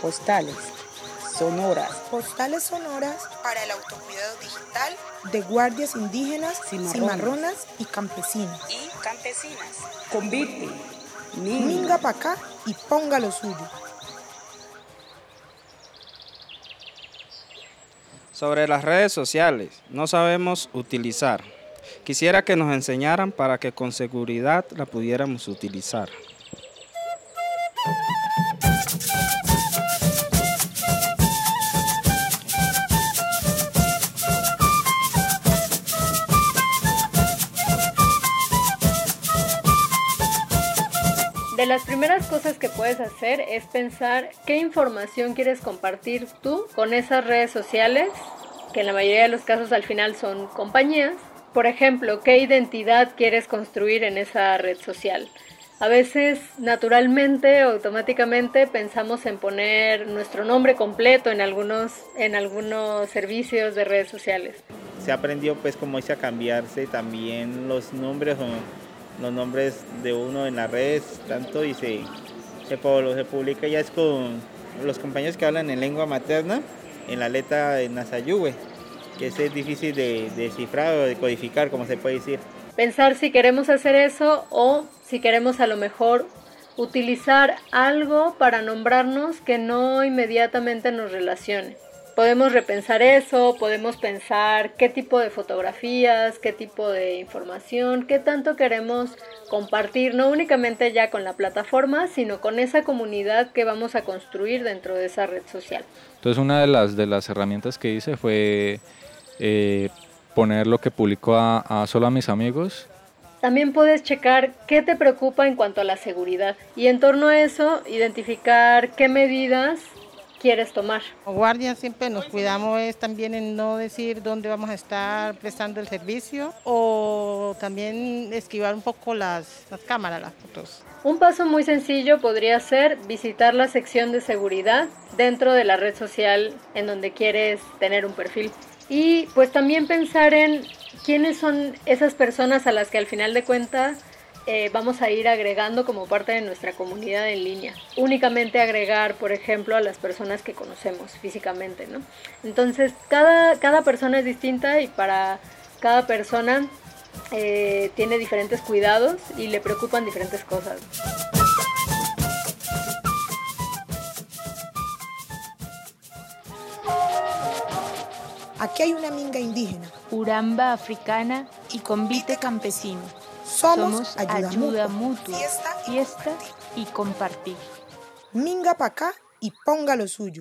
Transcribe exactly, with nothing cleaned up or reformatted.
postales sonoras, postales sonoras para el autocuidado digital de guardias indígenas, cimarronas, cimarronas y campesinas. Y campesinas. Convite, Minga, Minga pa' acá y ponga lo suyo. Sobre las redes sociales, no sabemos utilizar. Quisiera que nos enseñaran para que con seguridad la pudiéramos utilizar. De las primeras cosas que puedes hacer es pensar qué información quieres compartir tú con esas redes sociales, que en la mayoría de los casos al final son compañías. Por ejemplo, qué identidad quieres construir en esa red social. A veces, naturalmente o automáticamente pensamos en poner nuestro nombre completo en algunos, en algunos servicios de redes sociales. Se aprendió pues como dice a cambiarse también los nombres o los nombres de uno en las redes, tanto y se, se, se publica ya es con los compañeros que hablan en lengua materna, en la letra de Nasayuwe, que es difícil de, de descifrar o de codificar, como se puede decir. Pensar si queremos hacer eso o si queremos a lo mejor utilizar algo para nombrarnos que no inmediatamente nos relacione. Podemos repensar eso, podemos pensar qué tipo de fotografías, qué tipo de información, qué tanto queremos compartir, no únicamente ya con la plataforma, sino con esa comunidad que vamos a construir dentro de esa red social. Entonces una de las, de las herramientas que hice fue eh, poner lo que publico a, a solo a mis amigos. También puedes checar qué te preocupa en cuanto a la seguridad y en torno a eso identificar qué medidas quieres tomar. Como guardias siempre nos cuidamos es también en no decir dónde vamos a estar prestando el servicio o también esquivar un poco las, las cámaras, las fotos. Un paso muy sencillo podría ser visitar la sección de seguridad dentro de la red social en donde quieres tener un perfil. Y pues también pensar en quiénes son esas personas a las que al final de cuentas Eh, vamos a ir agregando como parte de nuestra comunidad en línea. Únicamente agregar, por ejemplo, a las personas que conocemos físicamente, ¿no? Entonces, cada, cada persona es distinta y para cada persona eh, tiene diferentes cuidados y le preocupan diferentes cosas. Aquí hay una minga indígena, uramba africana y convite campesino. Somos, Somos ayuda, ayuda mutua, mutua, fiesta, y, fiesta compartir. y compartir. Minga pa' acá y ponga lo suyo.